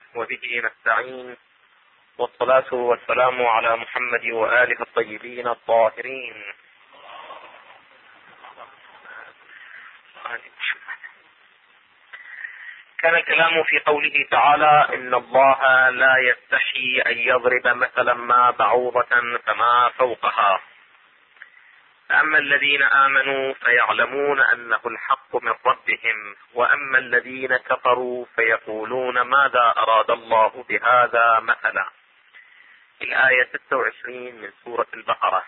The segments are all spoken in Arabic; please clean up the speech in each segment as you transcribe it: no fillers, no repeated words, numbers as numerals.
وبه نستعين، والصلاة والسلام على محمد وآله الطيبين الطاهرين. كان الكلام في قوله تعالى: إن الله لا يستحي أن يضرب مثلا ما بعوضة فما فوقها، فأما الذين آمنوا فيعلمون أنه الحق من ربهم، وأما الذين كفروا فيقولون ماذا أراد الله بهذا مثلا. الآية 26 من سورة البقرة.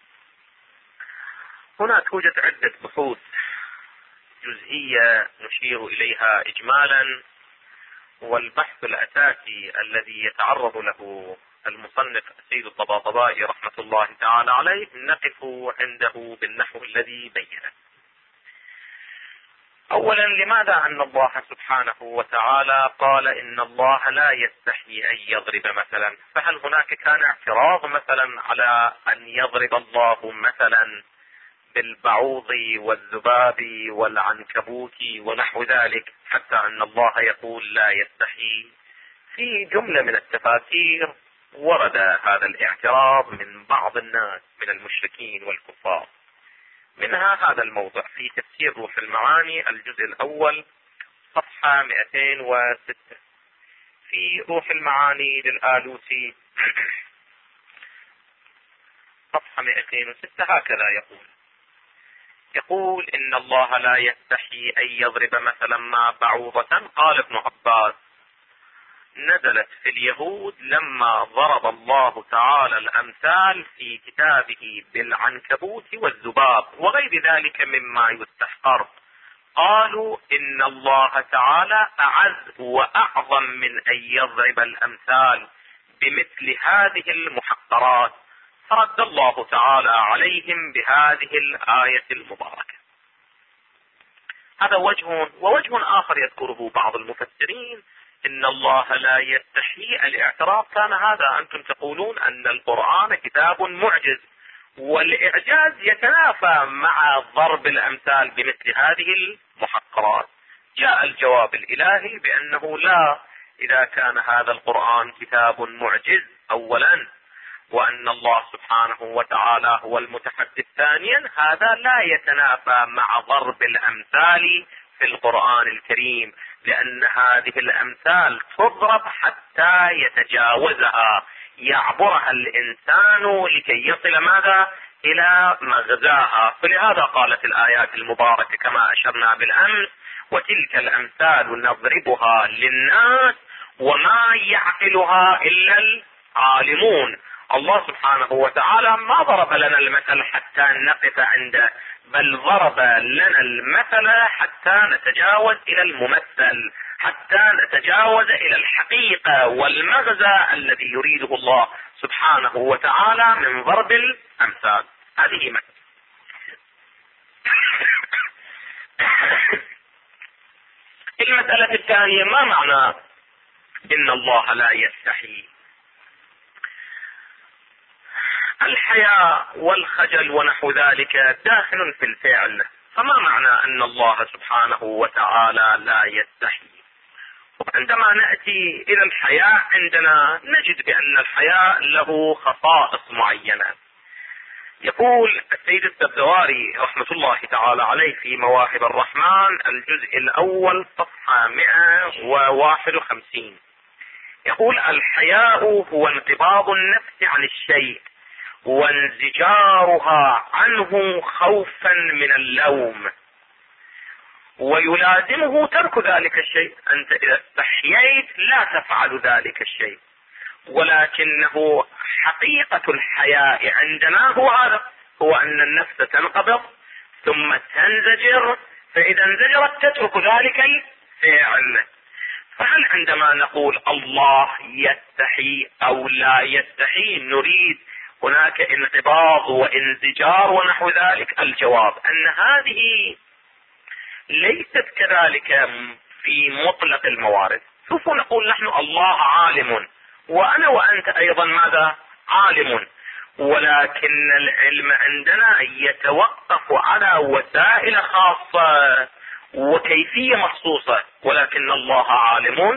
هنا توجد عدة بحوث جزئية نشير إليها إجمالا، والبحث الأساسي الذي يتعرض له المصنف السيد الطباطبائي رحمة الله تعالى عليه نقف عنده بالنحو الذي بينه. أولا، لماذا أن الله سبحانه وتعالى قال إن الله لا يستحي أن يضرب مثلا؟ فهل هناك كان اعتراض مثلا على أن يضرب الله مثلا بالبعوض والذباب والعنكبوت ونحو ذلك حتى أن الله يقول لا يستحي؟ في جملة من التفاسير ورد هذا الاعتراض من بعض الناس من المشركين والكفار، منها هذا الموضع في تفسير روح المعاني الجزء الأول صفحة 206. في روح المعاني للآلوسي صفحة 206 هكذا يقول إن الله لا يستحي أن يضرب مثلا ما بعوضة. قال ابن عباس: نزلت في اليهود لما ضرب الله تعالى الأمثال في كتابه بالعنكبوت والذباب وغير ذلك مما يستحقر، قالوا إن الله تعالى أعز وأعظم من أن يضرب الأمثال بمثل هذه المحقرات، فرد الله تعالى عليهم بهذه الآية المباركة. هذا ووجه آخر يذكره بعض المفسرين: إن الله لا يستحي. الاعتراض كان هذا: أنتم تقولون أن القرآن كتاب معجز، والإعجاز يتنافى مع ضرب الأمثال بمثل هذه المحقرات. جاء الجواب الإلهي بأنه لا، إذا كان هذا القرآن كتاب معجز أولا، وأن الله سبحانه وتعالى هو المتحدث ثانيا، هذا لا يتنافى مع ضرب الأمثال في القرآن الكريم، لأن هذه الأمثال تضرب حتى يتجاوزها، يعبرها الإنسان لكي يصل ماذا؟ إلى مغزاها. فلهذا قالت الآيات المباركة كما أشرنا بالأمس: وتلك الأمثال نضربها للناس وما يعقلها إلا العالمون. الله سبحانه وتعالى ما ضرب لنا المثل حتى نقف عنده، بل ضرب لنا المثل حتى نتجاوز إلى الممثل، حتى نتجاوز إلى الحقيقة والمغزى الذي يريده الله سبحانه وتعالى من ضرب الأمثال. هذه مثل. المسألة الثانية: ما معنى إن الله لا يستحي؟ الحياء والخجل ونحو ذلك داخل في الفعل، فما معنى أن الله سبحانه وتعالى لا يستحي؟ وعندما نأتي إلى الحياء عندنا نجد بأن الحياء له خصائص معينة. يقول السيد السبزواري رحمة الله تعالى عليه في مواهب الرحمن الجزء الأول صفحة 151، يقول: الحياء هو انقباض النفس عن الشيء وانزجارها عنه خوفا من اللوم، ويلازمه ترك ذلك الشيء. أنت إذا استحييت لا تفعل ذلك الشيء، ولكنه حقيقة الحياء عندنا هو هذا، هو أن النفس تنقبض ثم تنزجر، فإذا انزجرت تترك ذلك الفعل. فهل عندما نقول الله يستحي أو لا يستحي نريد هناك انقباض وانزجار ونحو ذلك؟ الجواب أن هذه ليست كذلك في مطلق الموارد. سوف نقول نحن الله عالم، وأنا وأنت أيضا ماذا؟ عالم، ولكن العلم عندنا يتوقف على وسائل خاصة وكيفية مخصوصة، ولكن الله عالم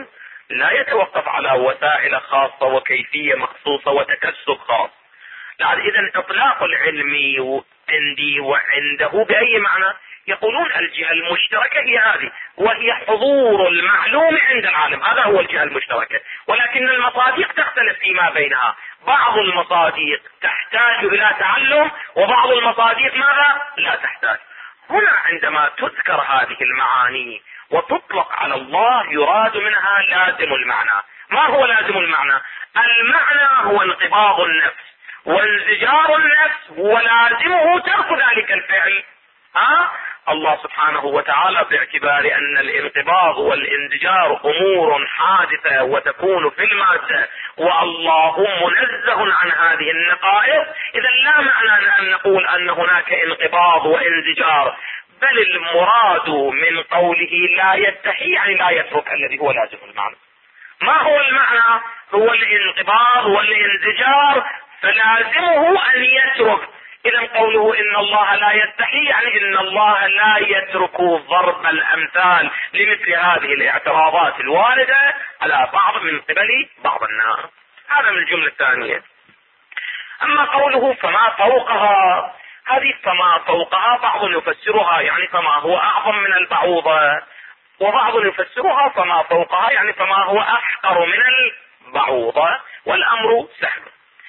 لا يتوقف على وسائل خاصة وكيفية مخصوصة وتكسب خاص. إذا إطلاق العلمي عندي وعنده بأي معنى؟ يقولون الجهة المشتركة هي هذه، وهي حضور المعلوم عند العالم، هذا هو الجهة المشتركة. ولكن المصادق تختلف فيما بينها، بعض المصادق تحتاج إلى تعلم وبعض المصادق ماذا؟ لا تحتاج. هنا عندما تذكر هذه المعاني وتطلق على الله يراد منها لازم المعنى. ما هو لازم المعنى؟ المعنى هو انقباض النفس وانزجار النفس، ولازمه ترك ذلك الفعل. الله سبحانه وتعالى باعتبار ان الانقباض والانزجار امور حادثة وتكون في المادة، والله منزه عن هذه النقائص، اذا لا معنى ان نقول ان هناك انقباض وانزجار، بل المراد من قوله لا يستحي يعني لا يترك الذي هو لازم المعنى. ما هو المعنى؟ هو الانقباض والانزجار، فلازمه ان يترك. اذا قوله ان الله لا يستحي يعني ان الله لا يترك ضرب الامثال لمثل هذه الاعتراضات الواردة على بعض من قبل بعض الناس. هذا من الجملة الثانية. اما قوله فما فوقها، هذه فما فوقها بعض يفسرها يعني فما هو اعظم من البعوضة، وبعض يفسرها فما فوقها يعني فما هو احقر من البعوضة، والامر سهل.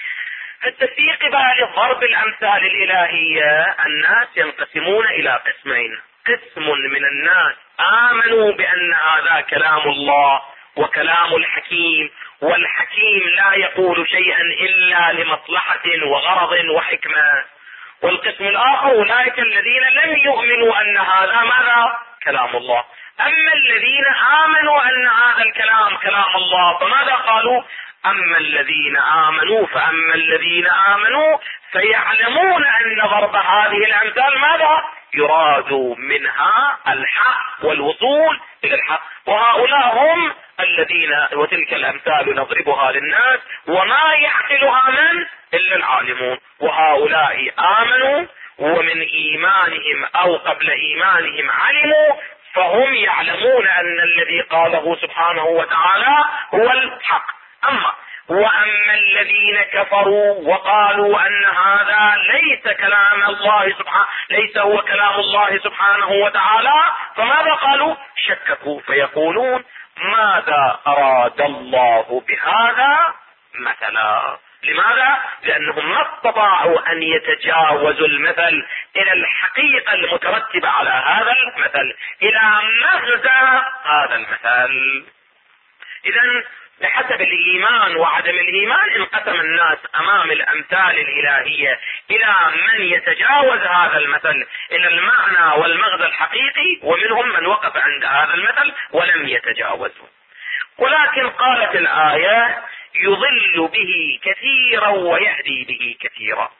في قبال ضرب الامثال الالهية الناس ينقسمون الى قسمين. قسم من الناس امنوا بان هذا كلام الله وكلام الحكيم، والحكيم لا يقول شيئا الا لمصلحة وغرض وحكمة. والقسم الاخر اولئك الذين لم يؤمنوا ان هذا ماذا؟ كلام الله. اما الذين امنوا ان هذا الكلام كلام الله فماذا قالوا؟ اما الذين امنوا فاما الذين امنوا فيعلمون ان ضرب هذه الامثال ماذا؟ يراد منها الحق والوصول الى الحق، وهؤلاء هم الذين وتلك الامثال نضربها للناس وما يعقلها من الا العالمون. وهؤلاء امنوا ومن ايمانهم او قبل ايمانهم علموا، فهم يعلمون ان الذي قاله سبحانه وتعالى هو الحق. واما الذين كفروا وقالوا ان هذا ليس كلام الله سبحانه، ليس هو كلام الله سبحانه وتعالى، فماذا قالوا؟ شككوا فيقولون ماذا اراد الله بهذا مثلا. لماذا؟ لانهم ما استطاعوا ان يتجاوزوا المثل الى الحقيقة المترتبة على هذا المثل، الى مغزى هذا المثل. اذا بحسب الايمان وعدم الايمان انقسم الناس امام الامثال الالهية الى من يتجاوز هذا المثل الى المعنى والمغزى الحقيقي، ومنهم من وقف عند هذا المثل ولم يتجاوزه. ولكن قالت الآية يضل به كثيرا ويهدي به كثيرا.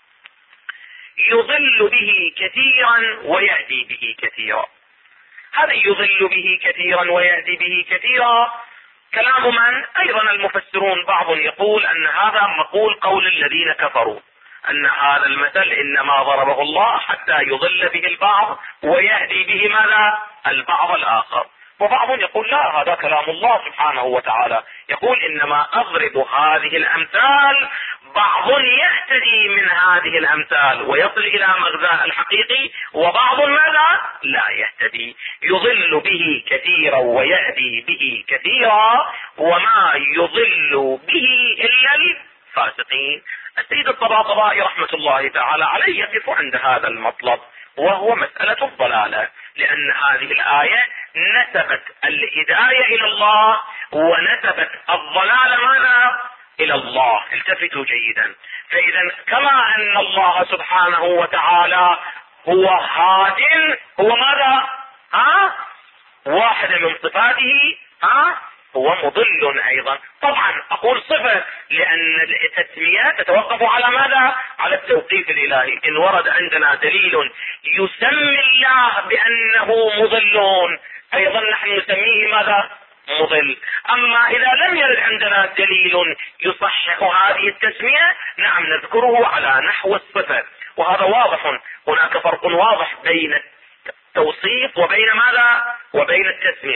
يضل به كثيرا ويهدي به كثيرا. هذا يضل به كثيرا ويهدي به كثيرا كلام من؟ ايضا المفسرون بعض يقول ان هذا مقول قول الذين كفروا، ان هذا المثل انما ضربه الله حتى يضل به البعض ويهدي به ماذا؟ البعض الاخر. وبعض يقول لا، هذا كلام الله سبحانه وتعالى، يقول انما اضرب هذه الامثال بعض يهتدي من هذه الامثال ويصل الى مغزاه الحقيقي، وبعض ماذا؟ لا يهتدي. يضل به كثيرا ويهدي به كثيرا، وما يضل به الا الفاسقين. السيد الطباطبائي رحمة الله تعالى عليه يقف عند هذا المطلب، وهو مسألة الضلالة، لأن هذه الآية نسبت الهداية إلى الله ونسبت الضلال ماذا؟ إلى الله. التفتوا جيدا. فإذا كما أن الله سبحانه وتعالى هو هاد، هو ماذا؟ واحدة من صفاته هو مضل ايضا. طبعا اقول صفة لان التسمية تتوقف على ماذا؟ على التوقيف الالهي. ان ورد عندنا دليل يسمي الله بانه مضل، ايضا نحن نسميه ماذا؟ مضل. اما اذا لم يرد عندنا دليل يصحح هذه التسمية، نعم نذكره على نحو الصفة. وهذا واضح، هناك فرق واضح بين التوصيف وبين ماذا؟ وبين التسمية.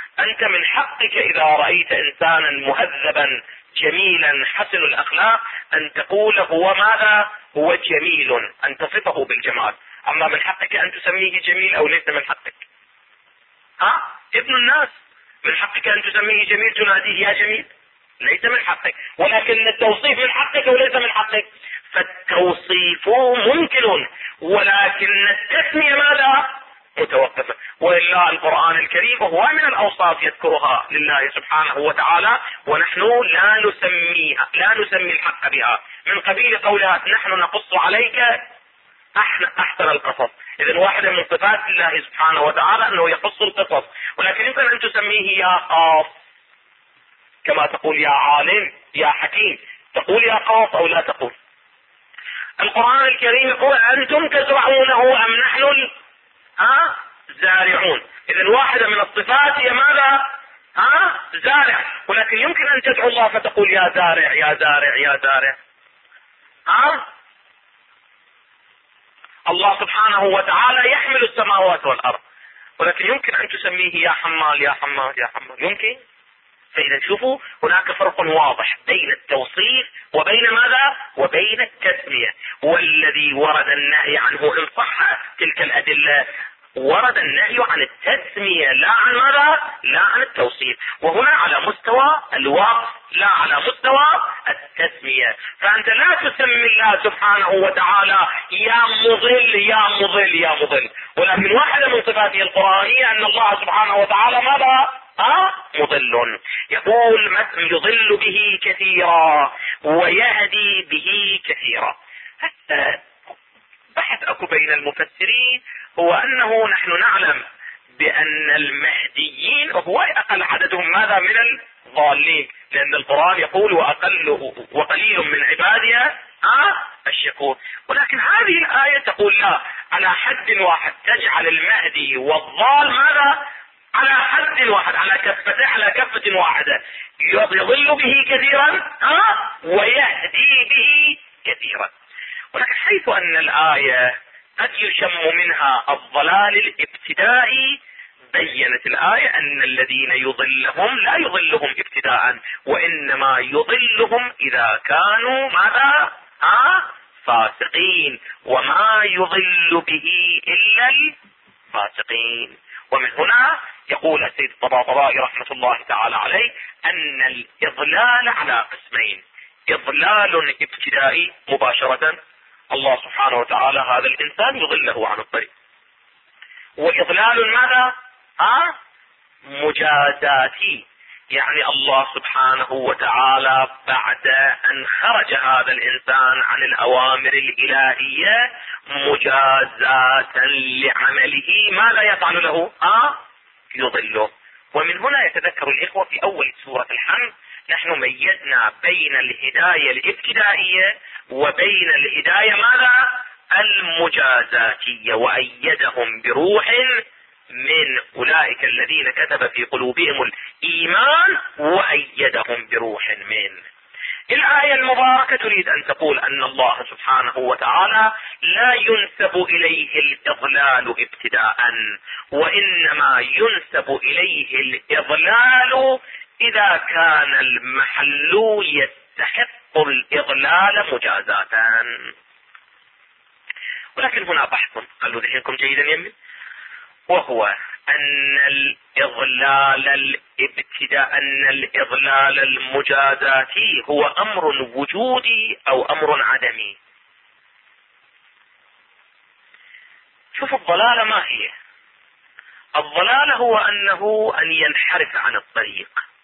أنت من حقك إذا رأيت إنسانا مهذبا جميلا حسن الأخلاق أن تقول هو ماذا؟ هو جميل، أن تصفه بالجمال. أما من حقك أن تسميه جميل أو ليس من حقك؟ ابن الناس من حقك أن تسميه جميل، تناديه يا جميل؟ ليس من حقك. ولكن التوصيف من حقك وليس من حقك. فالتوصيف ممكن، ولكن التسمية ماذا؟ متوقفة. وإلا القرآن الكريم وهو من الأوصاف يذكرها لله سبحانه وتعالى، ونحن لا نسمي الحق بها، من قبيل قولها نحن نقص عليك أحسن القصص. إذن واحدة من صفات الله سبحانه وتعالى أنه يقص القصص، ولكن يمكن أن تسميه يا قاص، كما تقول يا عالم يا حكيم، تقول يا قاص أو لا تقول. القرآن الكريم يقول أنتم تزرعونه أم نحن زارعون. إذن واحدة من الصفات هي ماذا؟ زارع. ولكن يمكن أن تدعو الله فتقول يا زارع يا زارع يا زارع. الله سبحانه وتعالى يحمل السماوات والأرض، ولكن يمكن أن تسميه يا حمال يا حمال يا حمال، يمكن. فإذا شوفوا هناك فرق واضح بين التوصيف وبين ماذا؟ وبين التسمية. والذي ورد النهي عنه إن صح تلك الأدلة، ورد النهي عن التسمية لا عن ماذا؟ لا عن التوصيف، وهنا على مستوى الوصف لا على مستوى التسمية. فأنت لا تسمي الله سبحانه وتعالى يا مضل يا مضل يا مضل، ولكن واحدة من صفاته القرآنية أن الله سبحانه وتعالى ماذا؟ مضل. يقول يضل به كثيرا ويهدي به كثيرا. حتى بحث أكو بين المفسرين هو أنه نحن نعلم بأن المهديين هو أقل عددهم ماذا؟ من الضالين، لأن القرآن يقول وقليل من عبادي الشكور. ولكن هذه الآية تقول لا، على حد واحد تجعل المهدي والضال ماذا؟ على حد واحد، على كفة واحدة، يضل به كثيرا ويهدي به كثيرا. ولكن حيث أن الآية قد يشم منها الضلال الابتدائي، بينت الآية أن الذين يضلهم لا يضلهم ابتداء، وإنما يضلهم إذا كانوا ماذا؟ فاسقين، وما يضل به إلا الفاسقين. ومن هنا يقول السيد الطباطبائي رحمة الله تعالى عليه أن الإضلال على قسمين: إضلال ابتدائي مباشرة، الله سبحانه وتعالى هذا الإنسان يضله عن الطريق، وإضلال ماذا؟ مجازاتي، يعني الله سبحانه وتعالى بعد أن خرج هذا الإنسان عن الأوامر الإلهية مجازاة لعمله ماذا يفعل له؟ يضله. ومن هنا يتذكر الإخوة في أول سورة الحمد نحن ميزنا بين الهداية الابتدائية وبين الهداية ماذا؟ المجازاتية، وأيدهم بروح من أولئك الذين كتب في قلوبهم الإيمان وأيدهم بروح من. الآية المباركة تريد أن تقول أن الله سبحانه وتعالى لا ينسب إليه الإضلال ابتداء، وإنما ينسب إليه الإضلال إذا كان المحل يستحق الإضلال مجازاة. ولكن هنا بحث قالوا ذهنكم جيدا يمين، وهو أن الإضلال المجازاتي هو أمر وجودي أو أمر عدمي. شوف الضلالة ما هي؟ الضلالة هو أن ينحرف عن الطريق،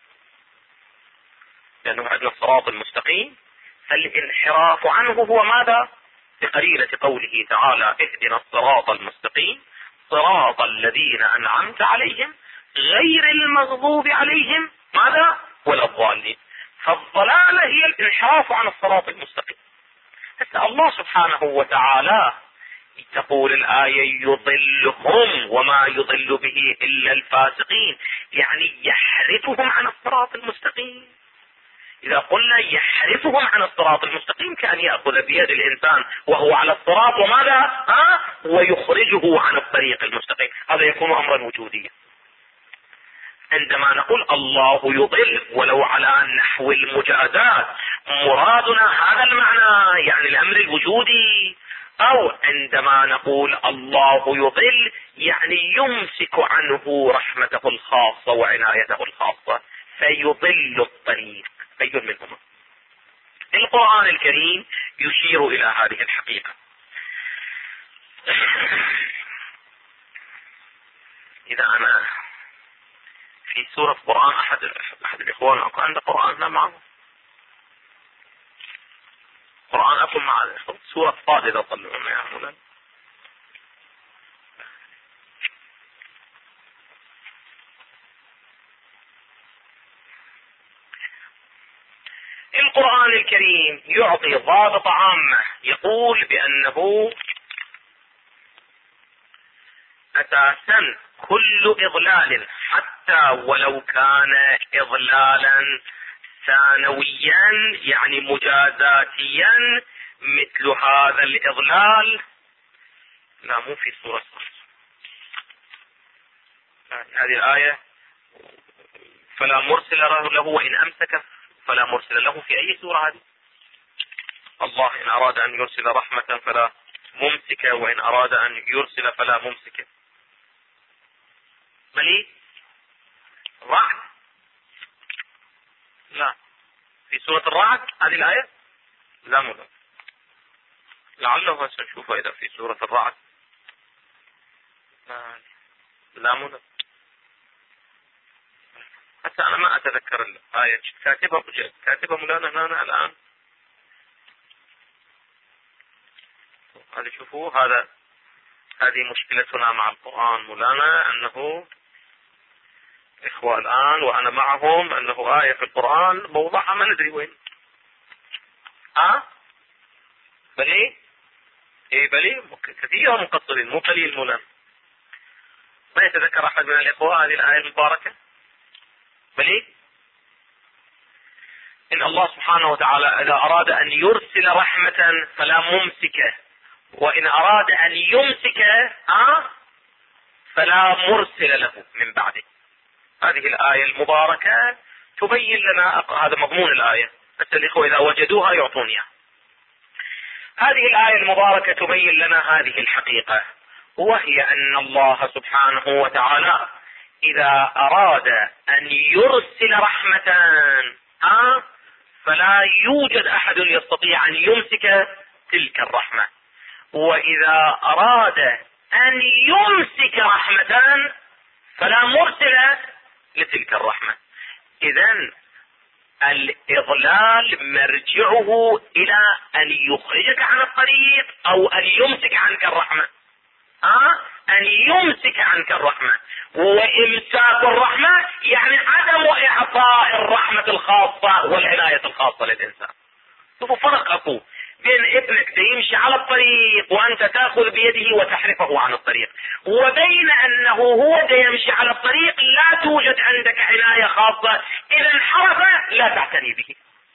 لأنه عندنا الصراط المستقيم، فالانحراف عنه هو ماذا؟ بقرينة قوله تعالى اهدنا الصراط المستقيم صراط الذين أنعمت عليهم غير المغضوب عليهم ماذا؟ ولا الضالين. فالضلالة هي الانحراف عن الصراط المستقيم. حتى الله سبحانه وتعالى تقول الآية يضلهم وما يضل به إلا الفاسقين، يعني يحرفهم عن الصراط المستقيم. إذا قلنا يحرفهم عن الصراط المستقيم كان يأخذ بيد الإنسان وهو على الصراط وماذا؟ ويخرجه عن الطريق المستقيم، هذا يكون أمرا وجوديا. عندما نقول الله يضل ولو على نحو المجازات مرادنا هذا المعنى، يعني الامر الوجودي، او عندما نقول الله يضل يعني يمسك عنه رحمته الخاصة وعنايته الخاصة فيضل الطريق، اي منهما. القرآن الكريم يشير الى هذه الحقيقة. اذا انا في سورة قرآن احد الاخوان اكو عنده قرآن لا معه قرآن، اكو مع سورة صاد اذا طلعونا يا مولانا. القرآن الكريم يعطي ضابط عامة يقول بأنه أساسا كل إضلال حتى ولو كان إضلالا ثانويا يعني مجازاتيا مثل هذا الإضلال، لا مو في سورة هذه الآية، فلا مرسل له وإن أمسك فلا مرسل له، في أي سورة هذه؟ الله إن أراد أن يرسل رحمة فلا ممسك وإن أراد أن يرسل فلا ممسك. ملي رعد، لا في سورة الرعد هذه الآية، لا مو لعله سنشوفها إذا في سورة الرعد، لا مو حتى أنا ما أتذكر الآية، كاتبة مولانا هنا الآن. هذه شوفوا هذه مشكلتنا مع القرآن مولانا، أنه إخوة الآن وأنا معهم أنه آية في القرآن موضعها ما ندري وين. بلي بلي كثير مقصرين مو قليل مولانا. ما يتذكر أحد من الإخوة هذه الآية المباركة؟ بلي إن الله سبحانه وتعالى إذا أراد أن يرسل رحمة فلا ممسك وإن أراد أن يمسك فلا مرسل له من بعده. هذه الآية المباركة تبين لنا هذا مضمون الآية، بس الإخوة إذا وجدوها يعطونيها. هذه الآية المباركة تبين لنا هذه الحقيقة، وهي أن الله سبحانه وتعالى إذا أراد أن يرسل رحمة فلا يوجد أحد يستطيع أن يمسك تلك الرحمة، وإذا أراد أن يمسك رحمة فلا مرسل لتلك الرحمة. إذن الإضلال مرجعه إلى أن يخرجك عن الطريق أو أن يمسك عنك الرحمة. أن يمسك عنك الرحمة، وإمساك الرحمة يعني عدم إعطاء الرحمة الخاصة والعناية الخاصة للإنسان. شوفوا فرق أكو بين ابنك يمشي على الطريق وأنت تأخذ بيده وتحرفه عن الطريق، وبين أنه هو يمشي على الطريق لا توجد عندك عناية خاصة، إذا انحرف لا تعتني به.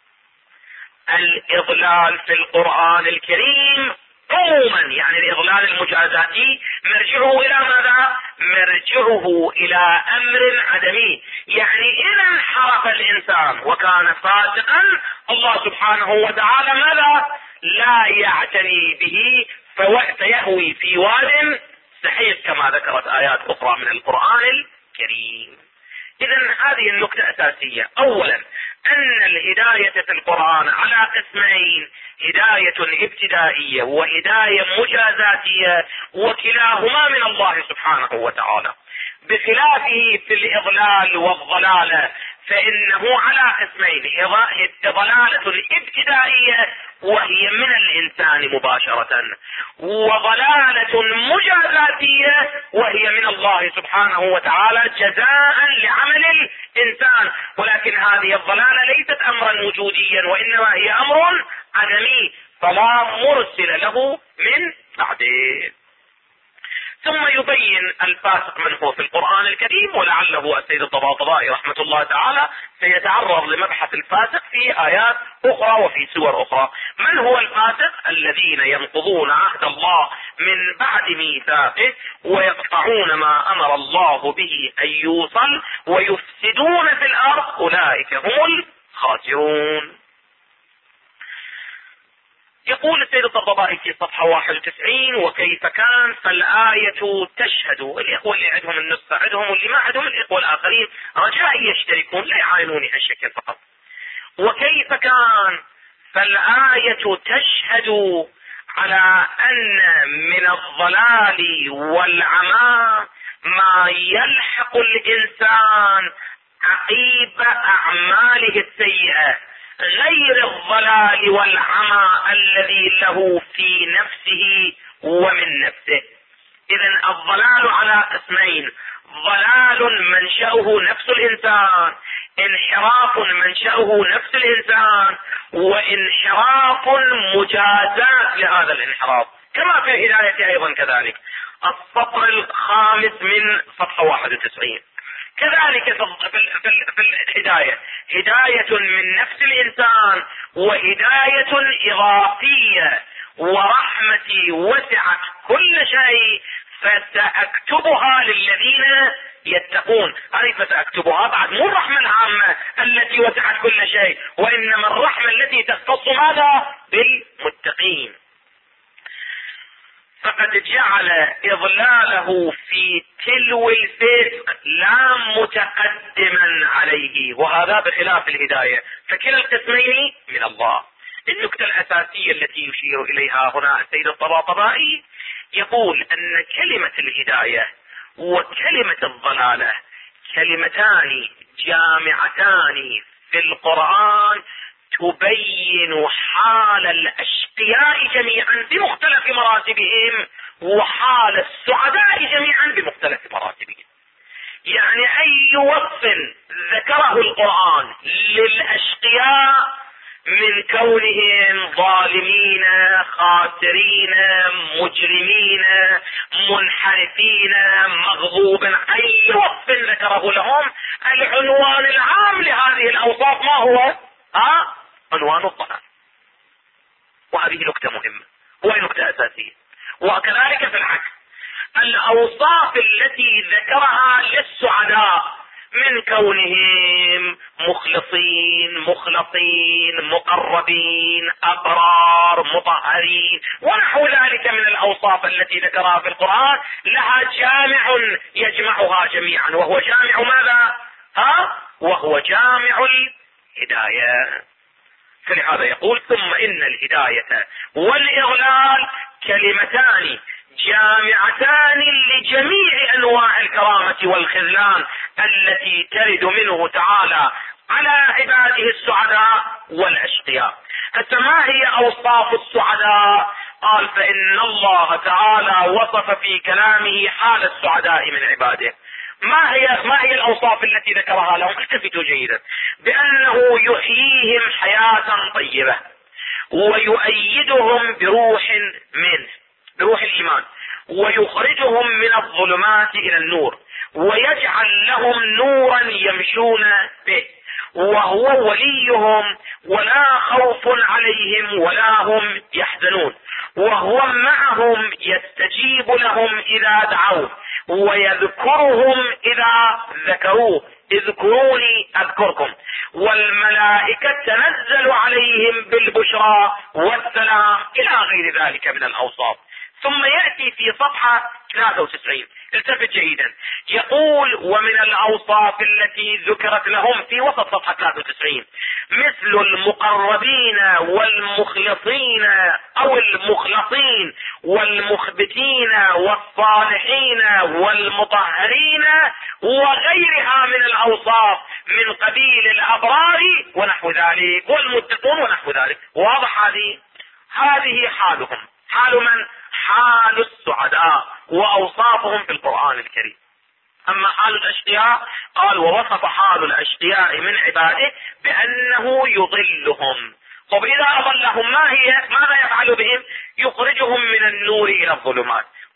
الإضلال في القرآن الكريم عموما يعني الإضلال المجازاتي مرجعه إلى ماذا؟ مرجعه إلى أمر عدمي، يعني إذا انحرف الإنسان وكان فاسقا الله سبحانه وتعالى ماذا؟ لا يعتني به فيهوي في واد سحيق كما ذكرت آيات أخرى من القرآن الكريم. إذا هذه النقطة أساسية. أولا أن الهداية في القرآن على قسمين، هداية ابتدائية وهداية مجازاتية، وكلاهما من الله سبحانه وتعالى، بخلافه في الإضلال والضلالة فإنه على قسمين، ضلالة ابتدائية وهي من الإنسان مباشرة، وضلالة مجازاتية وهي من الله سبحانه وتعالى جزاء لعمل الإنسان. ولكن هذه الضلالة ليست أمرا وجوديا وإنما هي أمر عدمي فلا مرسل له من بعده. ثم يبين الفاسق من هو في القرآن الكريم، ولعله السيد الطباطبائي رحمة الله تعالى سيتعرض لمبحث الفاسق في آيات أخرى وفي سور أخرى. من هو الفاسق؟ الذين ينقضون عهد الله من بعد ميثاقه ويقطعون ما أمر الله به أن يوصل ويفسدون في الأرض، أولئك هم الخاسرون. يقول السيد الطباطبائي في صفحة 91: وكيف كان فالآية تشهد. الإخوة اللي عندهم النسخة عندهم، واللي ما عندهم الإخوة الآخرين رجائي يشتركون لا يعاينوني هالشكل فقط. وكيف كان فالآية تشهد على أن من الضلال والعمى ما يلحق الإنسان عقيب أعماله السيئة، غير الضلال والعمى الذي له في نفسه ومن نفسه. إذن الضلال على قسمين: ضلال منشأه نفس الإنسان، انحراف منشأه نفس الإنسان، وانحراف مجازات لهذا الانحراف، كما في الهداية أيضا كذلك. السطر الخامس من صفحة 91. كذلك في الهداية، هداية من نفس الإنسان وهداية إضافية، ورحمتي وسعت كل شيء فسأكتبها للذين يتقون. هذه فسأكتبها بعد مو الرحمة العامة التي وسعت كل شيء، وإنما الرحمة التي تختص ماذا؟ بالمتقين. فقد جعل إضلاله في تلو الفسق لا متقدما عليه، وهذا بخلاف الهداية، فكلا القسمين من الله. النكتة الأساسية التي يشير إليها هنا السيد الطباطبائي يقول أن كلمة الهداية وكلمة الضلالة كلمتان جامعتان في القرآن تبين حال الأشقياء جميعا بمختلف مراتبهم وحال السعداء جميعا بمختلف مراتبهم. يعني أي وصف ذكره القرآن للأشقياء من كونهم ظالمين خاسرين مجرمين منحرفين مغضوب، أي وصف ذكره لهم العنوان العام لهذه الأوصاف ما هو؟ عنوان الضلال. وهذه نكتة مهمة وهي نكتة أساسية. وكذلك في العكس، الأوصاف التي ذكرها للسعداء من كونهم مخلصين مخلصين مقربين أبرار مطهرين ونحو ذلك من الأوصاف التي ذكرها في القرآن، لها جامع يجمعها جميعا، وهو جامع ماذا؟ وهو جامع الهداية. فلهذا يقول: ثم إن الهداية والإضلال كلمتان جامعتان لجميع أنواع الكرامة والخذلان التي ترد منه تعالى على عباده السعداء والأشقياء. ما هي أوصاف السعداء؟ قال: فإن الله تعالى وصف في كلامه حال السعداء من عباده. ما هي الأوصاف التي ذكرها لهم؟ التفتوا جيدا: بأنه يحييهم حياة طيبة، ويؤيدهم بروح منه، بروح الإيمان، ويخرجهم من الظلمات إلى النور، ويجعل لهم نورا يمشون به، وهو وليهم ولا خوف عليهم ولا هم يحزنون، وهو معهم يستجيب لهم إذا دعوه، ويذكرهم إذا ذكروه، اذكروني أذكركم، والملائكة تنزل عليهم بالبشرى والسلام، إلى غير ذلك من الأوصاف. ثم يأتي في صفحة 93، التفت جيدا، يقول: ومن الأوصاف التي ذكرت لهم في وسط صفحة 93 مثل المقربين والمخلصين أو المخلصين والمخبتين والصالحين والمطهرين وغيرها من الأوصاف من قبيل الأبرار ونحو ذلك والمتقون ونحو ذلك. واضح؟ هذه حالهم. حال من؟ حال السعداء وأوصافهم في القرآن الكريم. أما حال الأشقياء قال: ووصف حال الأشقياء من عباده بأنه يضلهم. طب إذا أضلهم ماذا يفعل بهم؟ يخرجهم من النور إلى الظلمات.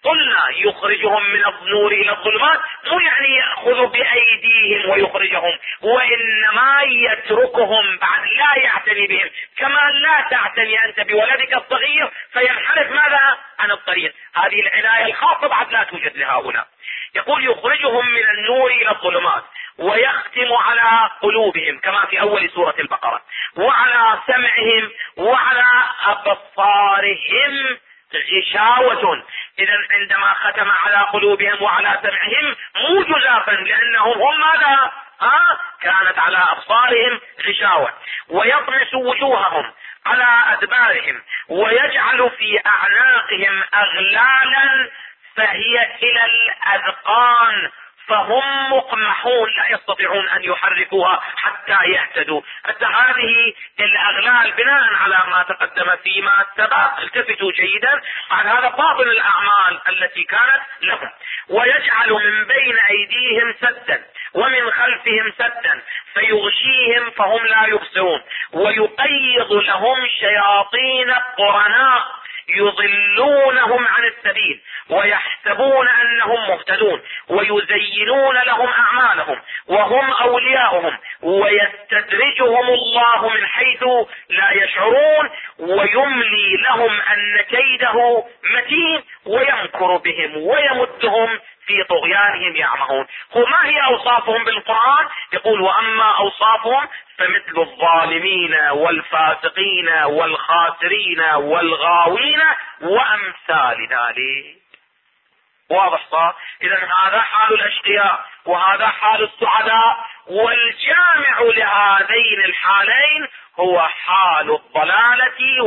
قلنا يخرجهم من النور الى الظلمات، مو يعني يأخذ بايديهم ويخرجهم، وانما يتركهم بعد، لا يعتني بهم، كما لا تعتني انت بولدك الصغير فينحرف ماذا عن الطريق. هذه العناية الخاصة بعد لا توجد لهؤلاء. يقول يخرجهم من النور الى الظلمات ويختم على قلوبهم كما في اول سورة البقرة، وعلى سمعهم وعلى ابصارهم غشاوة. اذا عندما ختم على قلوبهم وعلى سمعهم مو جزافا، لانهم هم ماذا كانت على ابصارهم غشاوة. ويطمس وجوههم على ادبارهم ويجعل في اعناقهم اغلالا فهي الى الاذقان فهم مقمحون لا يستطيعون ان يحركوها حتى يهتدوا. حتى هذه الاغلال بناء على ما تقدم فيما سبق، التفتوا جيدا عن هذا باطن الاعمال التي كانت لهم. ويجعل من بين ايديهم سدا ومن خلفهم سدا فيغشيهم فهم لا يبصرون. ويقيض لهم شياطين قرناء يضلونهم عن السبيل ويحسبون انهم مهتدون، ويزينون لهم اعمالهم وهم اولياؤهم، ويستدرجهم الله من حيث لا يشعرون، ويملي لهم ان كيده متين، ويمكر بهم ويمدهم في طغيانهم يعمهون. وما هي اوصافهم بالقرآن؟ يقول واما اوصافهم فمثل الظالمين والفاسقين والخاسرين والغاوين وامثال ذلك. واضح صار؟ اذا هذا حال الاشقياء وهذا حال السعداء، والجامع لهذين الحالين هو حال الضلالة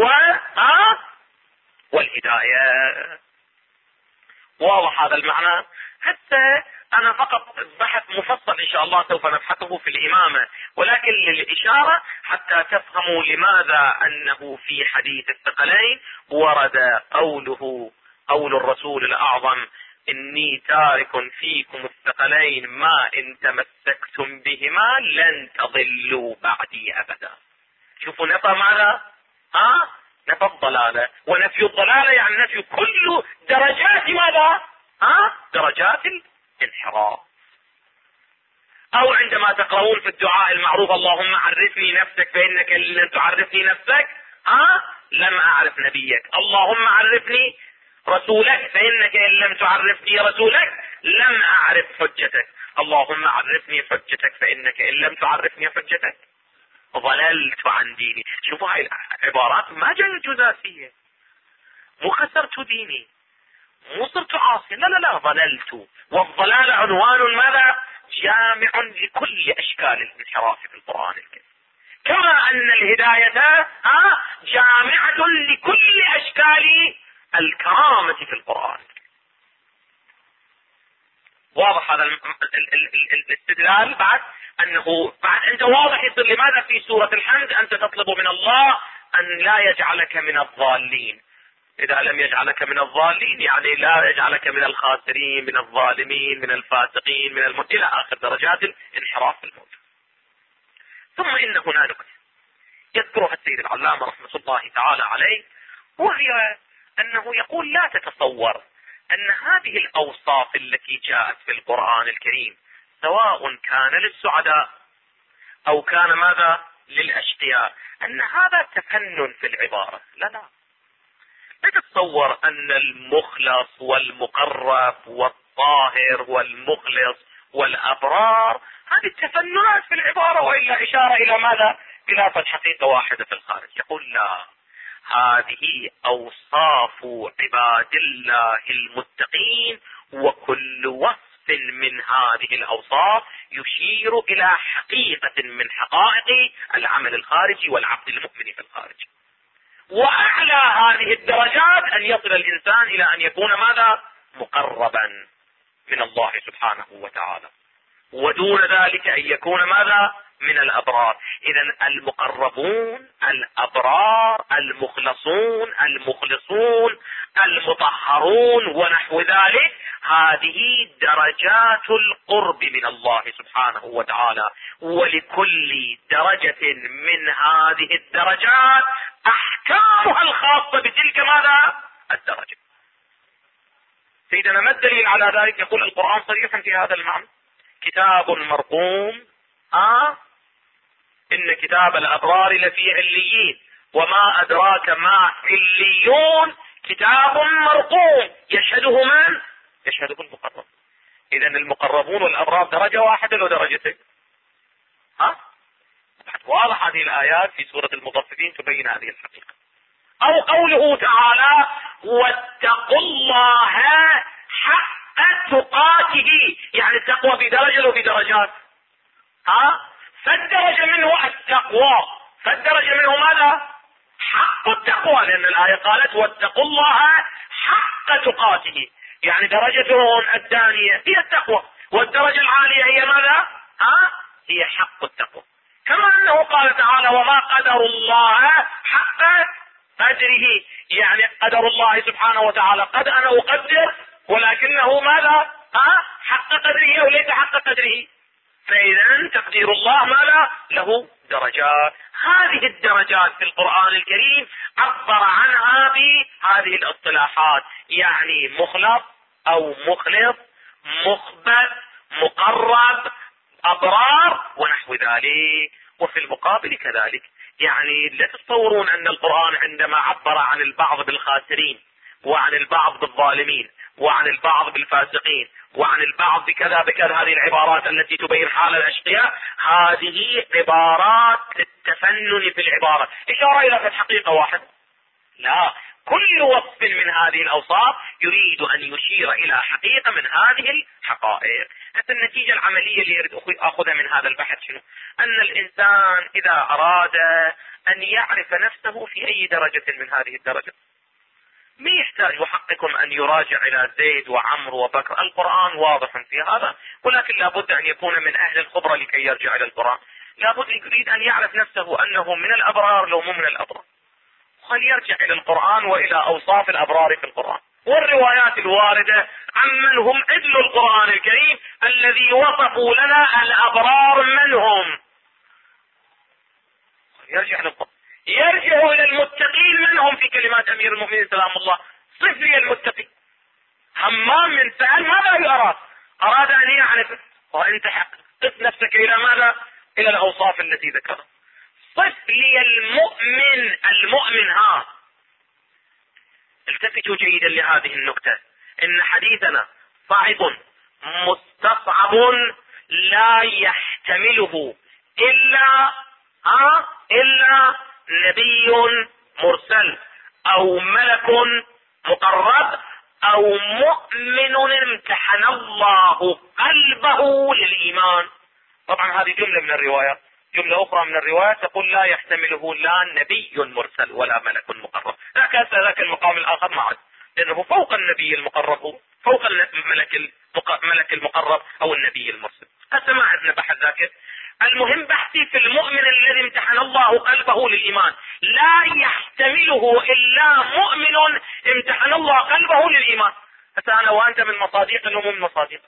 والهداية. واضح هذا المعنى؟ حتى انا فقط بحث مفصل ان شاء الله سوف نبحثه في الامامة، ولكن للاشارة حتى تفهموا لماذا انه في حديث الثقلين ورد قول الرسول الاعظم اني تارك فيكم الثقلين ما ان تمسكتم بهما لن تضلوا بعدي ابدا. شوفوا نفى ماذا؟ نفى الضلالة، ونفي الضلالة يعني نفي كل درجات ماذا؟ درجات الانحراف. او عندما تقرؤون في الدعاء المعروف اللهم عرفني نفسك فانك لن تعرفني نفسك لم اعرف نبيك، اللهم عرفني رسولك فانك ان لم تعرفني رسولك لم اعرف حجتك، اللهم عرفني حجتك فانك ان لم تعرفني حجتك ضللت عن ديني. شوفوا هاي العبارات ما جاية جزافية، مو خسرت ديني، مو صرت عاصيا، لا ضللت. والضلال عنوان ماذا؟ جامع لكل اشكال الانحراف في القرآن الكريم، كما ان الهداية جامعة لكل اشكال الكرامة في القرآن. واضح هذا الاستدلال؟ بعد انه بعد انت واضح يصير لماذا في سورة الحمد انت تطلب من الله ان لا يجعلك من الضالين. اذا لم يجعلك من الضالين يعني لا يجعلك من الخاسرين من الظالمين من الفاسقين من الى اخر درجات الانحراف الموجود. ثم ان هنا نكتة يذكرها السيد العلامة رحمة الله تعالى عليه، وهي انه يقول لا تتصور ان هذه الاوصاف التي جاءت في القرآن الكريم سواء كان للسعداء او كان ماذا للاشقياء ان هذا تفنن في العبارة. لا تتصور ان المخلص والمقرب والطاهر والمخلص والابرار هذه التفننات في العبارة، والا اشارة الى ماذا؟ الى حقيقة واحدة في الخارج. يقول لا، هذه اوصاف عباد الله المتقين، وكل وصف من هذه الاوصاف يشير الى حقيقة من حقائق العمل الخارجي والعبد المؤمن في الخارج. واعلى هذه الدرجات ان يصل الانسان الى ان يكون ماذا؟ مقربا من الله سبحانه وتعالى، ودون ذلك ان يكون ماذا؟ من الابرار. اذا المقربون الابرار المخلصون المخلصون المطهرون ونحو ذلك، هذه درجات القرب من الله سبحانه وتعالى، ولكل درجة من هذه الدرجات احكامها الخاصة بتلك ماذا؟ الدرجة. سيدنا ما الدليل على ذلك؟ يقول القرآن صريحا في هذا المعنى: كتاب مرقوم. إن كتاب الأبرار لفي عليين وما أدراك ما عليون كتاب مرقوم يشهده من؟ يشهده المقرب. إذا المقربون والأبرار درجة واحدة لو درجتين. واضح هذه الآيات في سورة المطففين تبين هذه الحقيقة. أو قوله تعالى: واتقوا الله حق تقاته، يعني التقوى بدرجة لو بدرجات. فالدرجة منه التقوى، فالدرجة منه ماذا؟ حق التقوى، لأن الآية قالت: واتقوا الله حق تقاته، يعني درجتهم الثانية هي التقوى، والدرجة العالية هي ماذا؟ هي حق التقوى. كما أنه قال تعالى: وما قدر الله حق قدره، يعني قدر الله سبحانه وتعالى قد أنا أقدر، ولكنه ماذا؟ حق قدره أو ليس حق قدره. فإذا تقدير الله ماذا؟ له درجات. هذه الدرجات في القرآن الكريم عبر عنها بهذه الاصطلاحات، يعني مخلص أو مخلص، مخبت، مقرب، أبرار ونحو ذلك. وفي المقابل كذلك، يعني لا تتصورون أن القرآن عندما عبر عن البعض بالخاسرين وعن البعض بالظالمين وعن البعض بالفاسقين وعن البعض بكذا بكذا، هذه العبارات التي تبين حال الأشقياء، هذه عبارات التفنن في العبارة، إشارة إلى حقيقة واحدة. لا، كل وصف من هذه الأوصاف يريد أن يشير إلى حقيقة من هذه الحقائق. حتى النتيجة العملية اللي يريد أخذها من هذا البحث شنو؟ أن الإنسان إذا أراد أن يعرف نفسه في أي درجة من هذه الدرجة، ما يحتاج يحقكم أن يراجع إلى زيد وعمر وبكر، القرآن واضح في هذا، ولكن لابد أن يكون من أهل الخبرة لكي يرجع إلى القرآن. لابد يريد أن يعرف نفسه أنه من الأبرار لو مو من الأبرار، فليرجع إلى القرآن وإلى أوصاف الأبرار في القرآن والروايات الواردة عمن هم عدل القرآن الكريم الذي وصفوا لنا الأبرار من هم. يرجع للقرآن، يرجع إلى المتقين من هم في كلمات أمير المؤمنين سلام الله: صف لي المتقي. همام من سأل ماذا أراد أن يعرف، وأنت حق قف نفسك إلى ماذا؟ إلى الأوصاف التي ذكرها. صف لي المؤمن، المؤمن. التفتوا جيدا لهذه النكتة، إن حديثنا صعب مستصعب لا يحتمله إلا نبي مرسل أو ملك مقرب أو مؤمن امتحن الله قلبه للإيمان. طبعا هذه جملة من الروايات، جملة أخرى من الروايات تقول لا يحتمله لا نبي مرسل ولا ملك مقرب. ذاك المقام الآخر ما عاد، لأنه فوق النبي المقرب، فوق الملك المقرب أو النبي المرسل. هذا ما عندنا بحث ذاك. المهم بحثي في المؤمن الذي امتحن الله قلبه للإيمان، لا يحتمله إلا مؤمن امتحن الله قلبه للإيمان. هسه أنا وأنت من مصاديق أو مو من مصاديق؟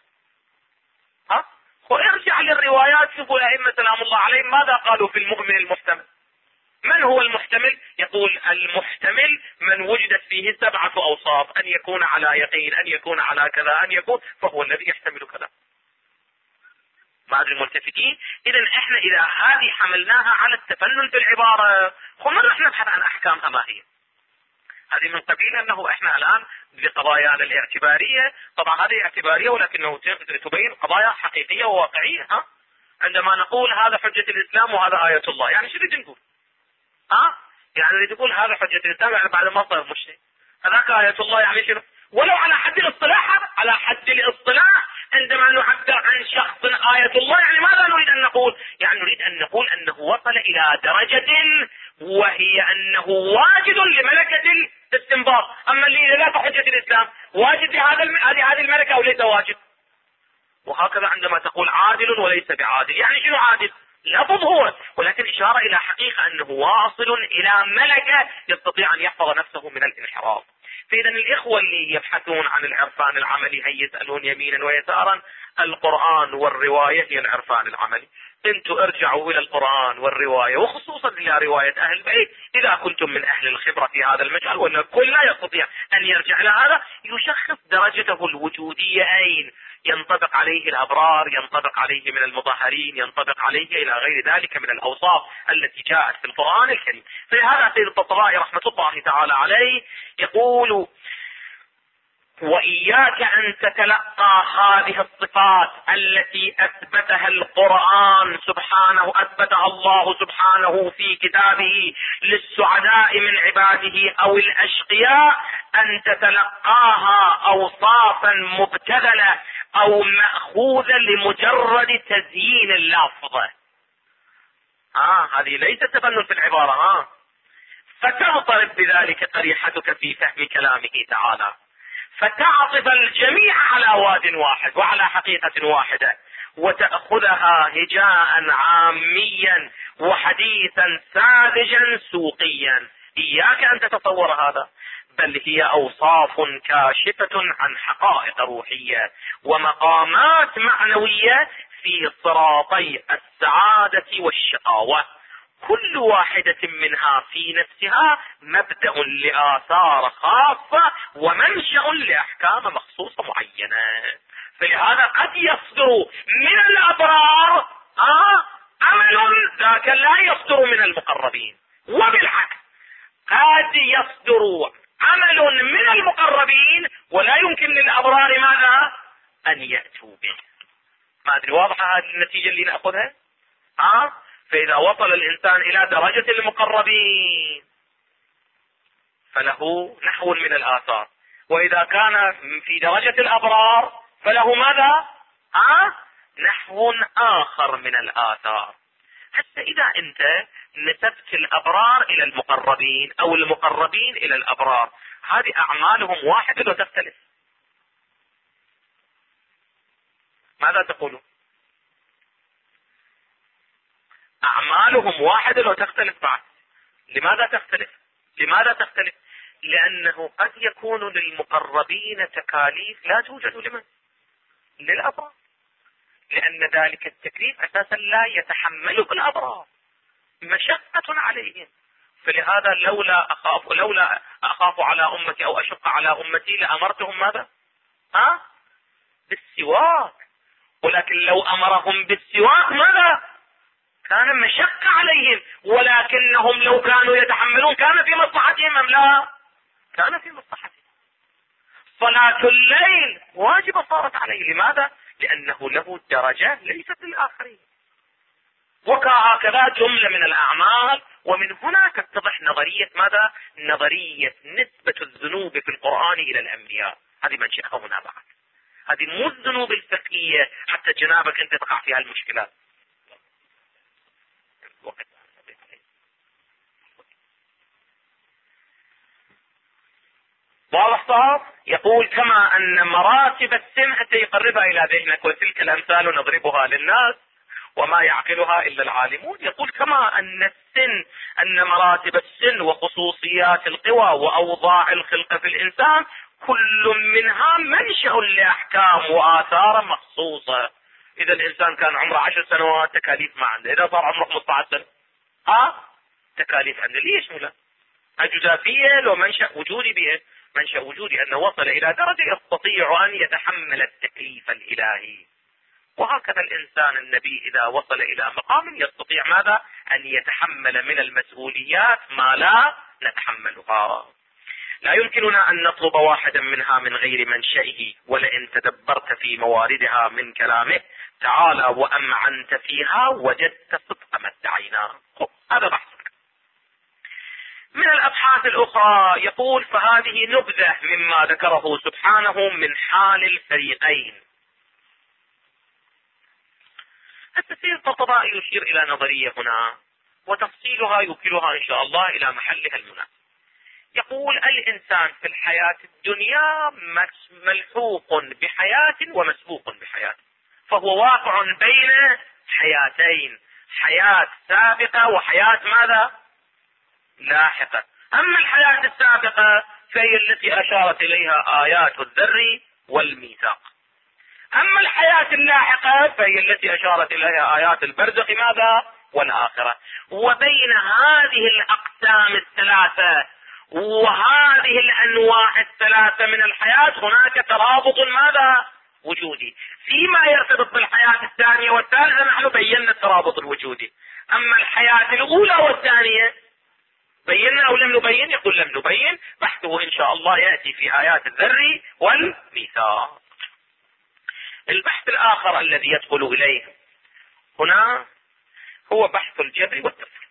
وارجع للروايات، شوفوا الأئمة سلام الله عليهم ماذا قالوا في المؤمن المحتمل. من هو المحتمل؟ يقول المحتمل من وجدت فيه 7 أوصاف: أن يكون على يقين، أن يكون على كذا، أن يكون، فهو الذي يحتمل كذا. ما أدري ملتفتين؟ إذا إحنا إذا هذه حملناها على التفنن في العبارة، ما راح نبحث عن أحكامها ما هي. هذه من قبيل أنه إحنا الآن بقضايانا الاعتبارية، طبعا هذه اعتبارية ولكنه تبين قضايا حقيقية وواقعية. عندما نقول هذا حجة الإسلام وهذا آية الله، يعني شو نريد نقول؟ يعني نريد نقول هذا حجة الإسلام يعني بعد ما صار مشرك، هذاك آية الله يعني شنو؟ ولو على حد الاصطلاح، على حد الاصطلاح عندما نعبر عن شخص آية الله، يعني ماذا نريد أن نقول؟ يعني نريد أن نقول أنه وصل إلى درجة وهي أنه واجد لملكة الاستنباط. أما اللي لا حجة الإسلام واجد هذه الملكة أو ليس واجد. وهكذا عندما تقول عادل وليس بعادل، يعني شنو عادل؟ لفظ هو، ولكن إشارة إلى حقيقة أنه واصل إلى ملكة يستطيع أن يحفظ نفسه من الانحراف. فإذا الإخوة اللي يبحثون عن العرفان العملي هي يسألون يمينا ويسارا، القرآن والرواية هي العرفان العملي. انتم ارجعوا الى القرآن والرواية، وخصوصا الى رواية اهل البيت اذا كنتم من اهل الخبرة في هذا المجال، وان الكل لا يستطيع ان يرجع الى هذا. يشخص درجته الوجودية اين ينطبق عليه الابرار، ينطبق عليه من المطهرين، ينطبق عليه الى غير ذلك من الاوصاف التي جاءت في القرآن الكريم. فهذا سيد الطبطبائي رحمة الله تعالى عليه يقول: وإياك أن تتلقى هذه الصفات التي أثبتها القرآن سبحانه، أثبتها الله سبحانه في كتابه للسعداء من عباده أو الأشقياء، أن تتلقاها أوصافا مبتذلة أو مأخوذة لمجرد تزيين اللفظ. هذه ليست تفنن في العبارة. فتغترب بذلك قريحتك في فهم كلامه تعالى، فتعطف الجميع على واد واحد وعلى حقيقة واحدة، وتأخذها هجاء عاميا وحديثا ساذجا سوقيا. إياك أن تتصور هذا، بل هي أوصاف كاشفة عن حقائق روحية ومقامات معنوية في صراطي السعادة والشقاوة، كل واحدة منها في نفسها مبدأ لآثار خاصة ومنشأ لأحكام مخصوصة معينة. فلهذا قد يصدر من الأبرار عمل ذاك لا يصدر من المقربين، وبالعكس قد يصدر عمل من المقربين ولا يمكن للأبرار ماذا؟ أن يأتوا به. ما أدري واضحة هذه النتيجة اللي نأخذها؟ فإذا وصل الإنسان إلى درجة المقربين فله نحو من الآثار، وإذا كان في درجة الأبرار فله ماذا؟ نحو آخر من الآثار. حتى إذا أنت نسبت الأبرار إلى المقربين أو المقربين إلى الأبرار، هذه أعمالهم واحدة وتختلف. ماذا تقولون؟ أعمالهم واحدة وتختلف بعد. لماذا تختلف؟ لماذا تختلف؟ لأنه قد يكون للمقربين تكاليف لا توجد لمن؟ للأبرار، لأن ذلك التكليف أساسا لا يتحمله الأبرار، مشقة عليهم. فلهذا لولا أخاف على أمتي أو أشق على أمتي لأمرتهم ماذا؟ بالسواك. ولكن لو أمرهم بالسواك ماذا؟ كان مشقة عليهم، ولكنهم لو كانوا يتحملون كان في مصلحتهم أم لا؟ كان في مصلحتهم. صلاة الليل واجبة صارت عليه. لماذا؟ لأنه له درجة ليست للآخرين. وكهكذا جملة من الأعمال. ومن هنا تتضح نظرية ماذا؟ نظرية نسبة الذنوب في القرآن إلى الأنبياء. هذه منشأها هنا بعد. هذه مو الذنوب الفقهية حتى جنابك أنت تقع فيها المشكلات. واضح صار؟ يقول: كما أن مراتب السن، حتى يقربها إلى ذهنك، وتلك الأمثال نضربها للناس وما يعقلها إلا العالمون. يقول: كما أن السن، أن مراتب السن وخصوصيات القوى وأوضاع الخلق في الإنسان كل منها منشأ لأحكام وآثار مخصوصة. إذا الإنسان كان عمره 10 سنوات تكاليف ما عنده، إذا صار عمره 15 سنة تكاليف عنده. ليش ملا؟ أجزافية لو منشأ وجودي به؟ منشأ وجودي أنه وصل إلى درجة يستطيع أن يتحمل التكليف الإلهي. وهكذا الإنسان النبي إذا وصل إلى مقام يستطيع ماذا؟ أن يتحمل من المسؤوليات ما لا نتحملها. لا يمكننا أن نطلب واحدا منها من غير منشئه، ولئن تدبرت في مواردها من كلامه تعالى وأمعنت فيها وجدت صدق ما ادعيناه. هذا بحث. من الأبحاث الأخرى يقول: فهذه نبذة مما ذكره سبحانه من حال الفريقين. التفسير الطبطبائي يشير إلى نظرية هنا، وتفصيلها يوكلها إن شاء الله إلى محلها المناسب. يقول: الإنسان في الحياة الدنيا ملحوق بحياة ومسبوق بحياة، فهو واقع بين حياتين، حياة سابقة وحياة ماذا؟ لاحقة. أما الحياة السابقة فهي التي أشارت إليها آيات الذر والميثاق. اما الحياة اللاحقة فهي التي اشارت اليها ايات البرزخ ماذا؟ والآخرة. وبين هذه الاقسام الثلاثة وهذه الانواع الثلاثة من الحياة هناك ترابط ماذا؟ وجودي. فيما يرتبط بالحياة الثانية والثالثة نحن بينا الترابط الوجودي. اما الحياة الاولى والثانية بينا او لم نبين؟ يقول لم نبين. بحثه ان شاء الله يأتي في ايات الذر والميثاق. البحث الاخر الذي يدخل اليه هنا هو بحث الجبر والتفويض.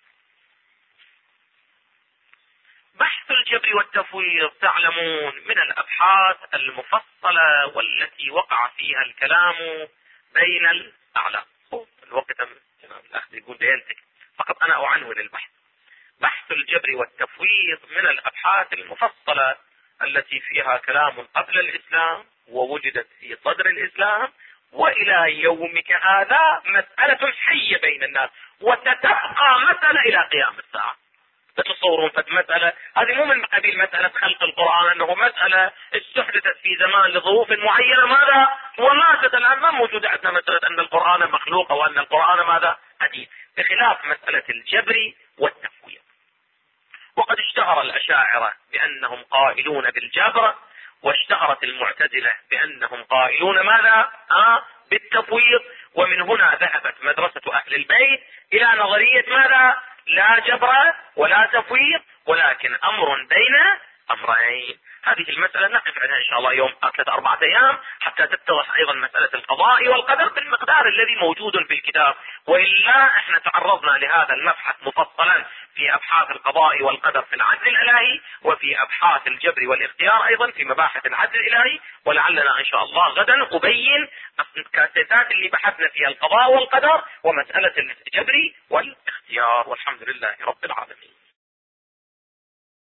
بحث الجبر والتفويض تعلمون من الابحاث المفصلة والتي وقع فيها الكلام بين الاعلام. الوقت جناب الاخ يقول ينتهي، فقط انا اعنون البحث. بحث الجبر والتفويض من الابحاث المفصلة التي فيها كلام قبل الاسلام ووجدت في صدر الاسلام والى يومك هذا مسألة حية بين الناس وستبقى مسألة الى قيام الساعة. تتصورون مسألة هذه مو من قبيل مسألة خلق القرآن، انه مسألة استحدثت في زمان لظروف معينة ماذا وماتت الان ما موجودة عندنا مسألة ان القرآن مخلوق او ان القرآن ماذا حديث، بخلاف مسألة الجبر والتفويض. وقد اشتهر الأشاعرة بأنهم قائلون بالجبر، واشتهرت المعتزلة بأنهم قائلون ماذا؟ بالتفويض. ومن هنا ذهبت مدرسة أهل البيت إلى نظرية ماذا؟ لا جبر ولا تفويض، ولكن أمر بين أمرين. هذه المسألة نقف عنها إن شاء الله يوم 3-4 أيام حتى تتضح أيضا مسألة القضاء والقدر بالمقدار الذي موجود في الكتاب. وإلا احنا تعرضنا لهذا المبحث مفصلا في أبحاث القضاء والقدر في العدل الإلهي، وفي أبحاث الجبر والاختيار أيضا في مباحث العدل الإلهي. ولعلنا إن شاء الله غدا أبين الكاسيتات اللي بحثنا فيها القضاء والقدر ومسألة الجبر والاختيار. والحمد لله رب العالمين.